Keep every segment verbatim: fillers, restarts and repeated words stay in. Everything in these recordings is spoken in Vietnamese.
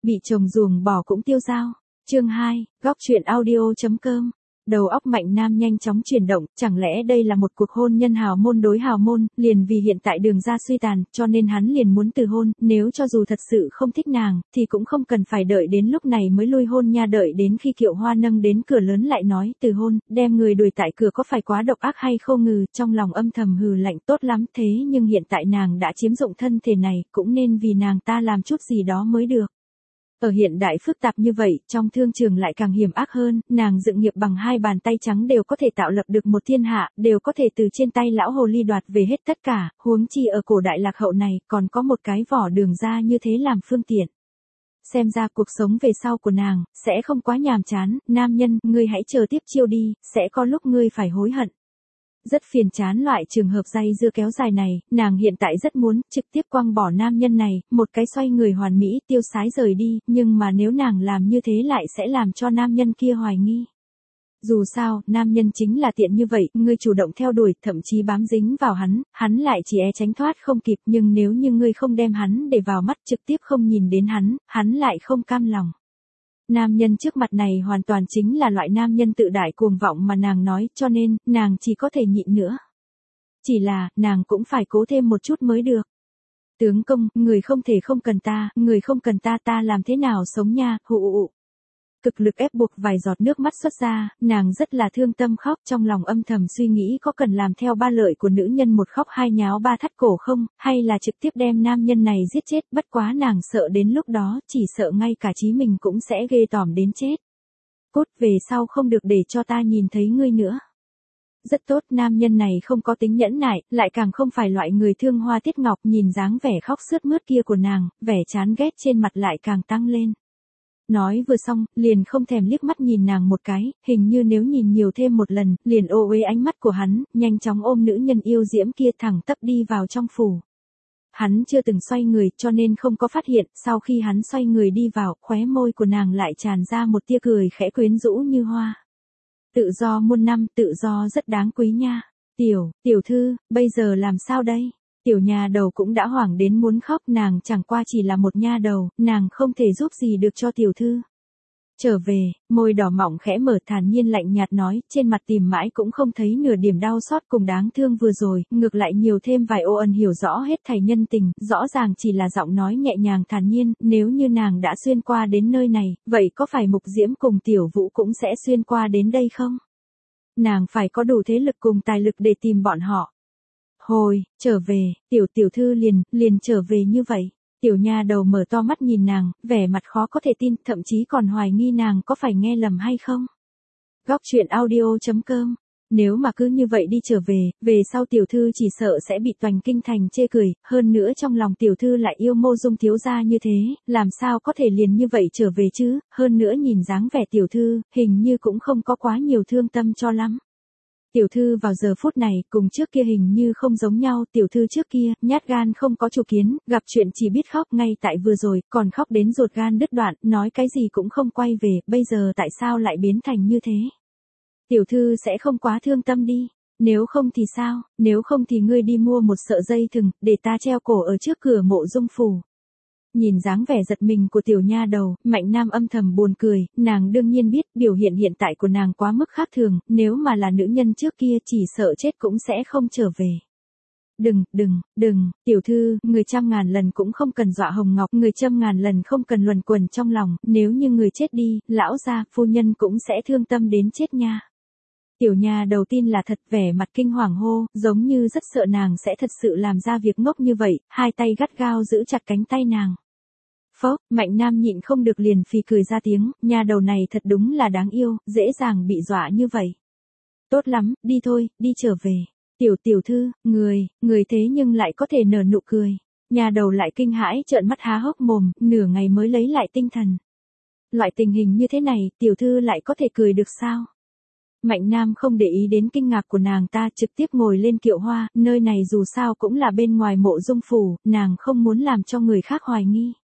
bị chồng ruồng bỏ cũng tiêu dao. Chương hai, góc truyện audio chấm com. Đầu óc Mạnh Nam nhanh chóng chuyển động, chẳng lẽ đây là một cuộc hôn nhân hào môn đối hào môn, liền vì hiện tại Đường gia suy tàn, cho nên hắn liền muốn từ hôn, nếu cho dù thật sự không thích nàng, thì cũng không cần phải đợi đến lúc này mới lui hôn nha, đợi đến khi Kiệu Hoa nâng đến cửa lớn lại nói từ hôn, đem người đuổi tại cửa có phải quá độc ác hay không ngừ, trong lòng âm thầm hừ lạnh, tốt lắm, thế nhưng hiện tại nàng đã chiếm dụng thân thể này, cũng nên vì nàng ta làm chút gì đó mới được. Ở hiện đại phức tạp như vậy, trong thương trường lại càng hiểm ác hơn, nàng dựng nghiệp bằng hai bàn tay trắng đều có thể tạo lập được một thiên hạ, đều có thể từ trên tay lão hồ ly đoạt về hết tất cả, huống chi ở cổ đại lạc hậu này, còn có một cái vỏ Đường gia như thế làm phương tiện. Xem ra cuộc sống về sau của nàng, sẽ không quá nhàm chán, nam nhân, ngươi hãy chờ tiếp chiêu đi, sẽ có lúc ngươi phải hối hận. Rất phiền chán loại trường hợp dây dưa kéo dài này, nàng hiện tại rất muốn trực tiếp quăng bỏ nam nhân này, một cái xoay người hoàn mỹ tiêu sái rời đi, nhưng mà nếu nàng làm như thế lại sẽ làm cho nam nhân kia hoài nghi. Dù sao, nam nhân chính là tiện như vậy, ngươi chủ động theo đuổi, thậm chí bám dính vào hắn, hắn lại chỉ e tránh thoát không kịp, nhưng nếu như ngươi không đem hắn để vào mắt, trực tiếp không nhìn đến hắn, hắn lại không cam lòng. Nam nhân trước mặt này hoàn toàn chính là loại nam nhân tự đại cuồng vọng mà nàng nói, cho nên, nàng chỉ có thể nhịn nữa. Chỉ là, nàng cũng phải cố thêm một chút mới được. Tướng công, người không thể không cần ta, người không cần ta ta làm thế nào sống nha, hụ hụ. Cực lực ép buộc vài giọt nước mắt xuất ra, nàng rất là thương tâm khóc, trong lòng âm thầm suy nghĩ có cần làm theo ba lợi của nữ nhân một khóc hai nháo ba thắt cổ không, hay là trực tiếp đem nam nhân này giết chết, bất quá nàng sợ đến lúc đó, chỉ sợ ngay cả chí mình cũng sẽ ghê tởm đến chết. Cút về sau không được để cho ta nhìn thấy ngươi nữa. Rất tốt, nam nhân này không có tính nhẫn nại, lại càng không phải loại người thương hoa tiết ngọc, nhìn dáng vẻ khóc sướt mướt kia của nàng, vẻ chán ghét trên mặt lại càng tăng lên. Nói vừa xong, liền không thèm liếc mắt nhìn nàng một cái, hình như nếu nhìn nhiều thêm một lần, liền ô uế ánh mắt của hắn, nhanh chóng ôm nữ nhân yêu diễm kia thẳng tắp đi vào trong phủ. Hắn chưa từng xoay người, cho nên không có phát hiện, sau khi hắn xoay người đi vào, khóe môi của nàng lại tràn ra một tia cười khẽ quyến rũ như hoa. Tự do muôn năm, tự do rất đáng quý nha. Tiểu, tiểu thư, bây giờ làm sao đây? Tiểu nha đầu cũng đã hoảng đến muốn khóc, nàng chẳng qua chỉ là một nha đầu, nàng không thể giúp gì được cho tiểu thư. Trở về, môi đỏ mọng khẽ mở, thản nhiên lạnh nhạt nói, trên mặt tìm mãi cũng không thấy nửa điểm đau xót cùng đáng thương vừa rồi, ngược lại nhiều thêm vài ô ẩn hiểu rõ hết thảy nhân tình, rõ ràng chỉ là giọng nói nhẹ nhàng thản nhiên, nếu như nàng đã xuyên qua đến nơi này, vậy có phải Mục Diễm cùng Tiểu Vũ cũng sẽ xuyên qua đến đây không? Nàng phải có đủ thế lực cùng tài lực để tìm bọn họ. Hồi, trở về, tiểu tiểu thư liền, liền trở về như vậy. Tiểu nha đầu mở to mắt nhìn nàng, vẻ mặt khó có thể tin, thậm chí còn hoài nghi nàng có phải nghe lầm hay không. Góc truyện audio chấm com. Nếu mà cứ như vậy đi trở về, về sau tiểu thư chỉ sợ sẽ bị toàn kinh thành chê cười, hơn nữa trong lòng tiểu thư lại yêu Mộ Dung thiếu gia như thế, làm sao có thể liền như vậy trở về chứ, hơn nữa nhìn dáng vẻ tiểu thư, hình như cũng không có quá nhiều thương tâm cho lắm. Tiểu thư vào giờ phút này, cùng trước kia hình như không giống nhau, tiểu thư trước kia, nhát gan không có chủ kiến, gặp chuyện chỉ biết khóc, ngay tại vừa rồi, còn khóc đến ruột gan đứt đoạn, nói cái gì cũng không quay về, bây giờ tại sao lại biến thành như thế? Tiểu thư sẽ không quá thương tâm đi, nếu không thì sao, nếu không thì ngươi đi mua một sợi dây thừng, để ta treo cổ ở trước cửa Mộ Dung phủ. Nhìn dáng vẻ giật mình của tiểu nha đầu, Mạnh Nam âm thầm buồn cười, nàng đương nhiên biết biểu hiện hiện tại của nàng quá mức khác thường, nếu mà là nữ nhân trước kia chỉ sợ chết cũng sẽ không trở về. Đừng, đừng, đừng, tiểu thư, người trăm ngàn lần cũng không cần dọa Hồng Ngọc, người trăm ngàn lần không cần luẩn quẩn trong lòng, nếu như người chết đi, lão gia, phu nhân cũng sẽ thương tâm đến chết nha. Tiểu nha đầu tin là thật, vẻ mặt kinh hoàng hô, giống như rất sợ nàng sẽ thật sự làm ra việc ngốc như vậy, hai tay gắt gao giữ chặt cánh tay nàng. Phốc, Mạnh Nam nhịn không được liền phì cười ra tiếng, nha đầu này thật đúng là đáng yêu, dễ dàng bị dọa như vậy. Tốt lắm, đi thôi, đi trở về. Tiểu tiểu thư, người, người thế nhưng lại có thể nở nụ cười. Nha đầu lại kinh hãi trợn mắt há hốc mồm, nửa ngày mới lấy lại tinh thần. Loại tình hình như thế này, tiểu thư lại có thể cười được sao? Mạnh Nam không để ý đến kinh ngạc của nàng ta, trực tiếp ngồi lên kiệu hoa, nơi này dù sao cũng là bên ngoài Mộ Dung phủ, nàng không muốn làm cho người khác hoài nghi.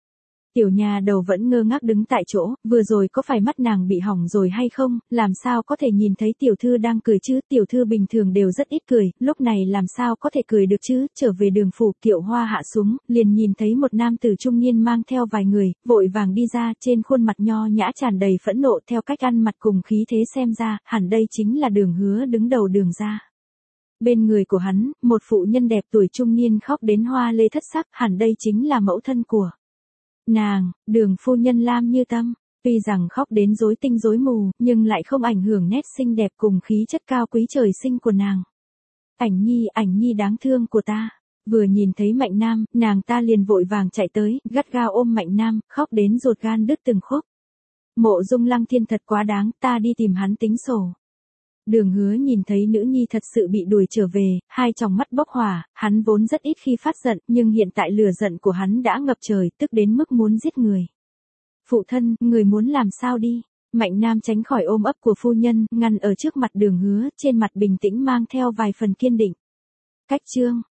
Tiểu nhà đầu vẫn ngơ ngác đứng tại chỗ, vừa rồi có phải mắt nàng bị hỏng rồi hay không, làm sao có thể nhìn thấy tiểu thư đang cười chứ, tiểu thư bình thường đều rất ít cười, lúc này làm sao có thể cười được chứ, trở về đường phủ, Kiệu Hoa hạ xuống, liền nhìn thấy một nam tử trung niên mang theo vài người, vội vàng đi ra, trên khuôn mặt nho nhã tràn đầy phẫn nộ, theo cách ăn mặc cùng khí thế xem ra, hẳn đây chính là Đường Hứa đứng đầu Đường gia. Bên người của hắn, một phụ nhân đẹp tuổi trung niên khóc đến hoa lê thất sắc, hẳn đây chính là mẫu thân của nàng, Đường phu nhân Lam Như Tâm. Tuy rằng khóc đến rối tinh rối mù, nhưng lại không ảnh hưởng nét xinh đẹp cùng khí chất cao quý trời sinh của nàng. Ảnh nhi, ảnh nhi đáng thương của ta. Vừa nhìn thấy Mạnh Nam, nàng ta liền vội vàng chạy tới, gắt gao ôm Mạnh Nam, khóc đến ruột gan đứt từng khúc. Mộ Dung Lăng Thiên thật quá đáng, ta đi tìm hắn tính sổ. Đường Hứa nhìn thấy nữ nhi thật sự bị đuổi trở về, hai tròng mắt bốc hỏa, hắn vốn rất ít khi phát giận, nhưng hiện tại lửa giận của hắn đã ngập trời, tức đến mức muốn giết người. Phụ thân, người muốn làm sao đi? Mạnh Nam tránh khỏi ôm ấp của phu nhân, ngăn ở trước mặt Đường Hứa, trên mặt bình tĩnh mang theo vài phần kiên định. Cách chương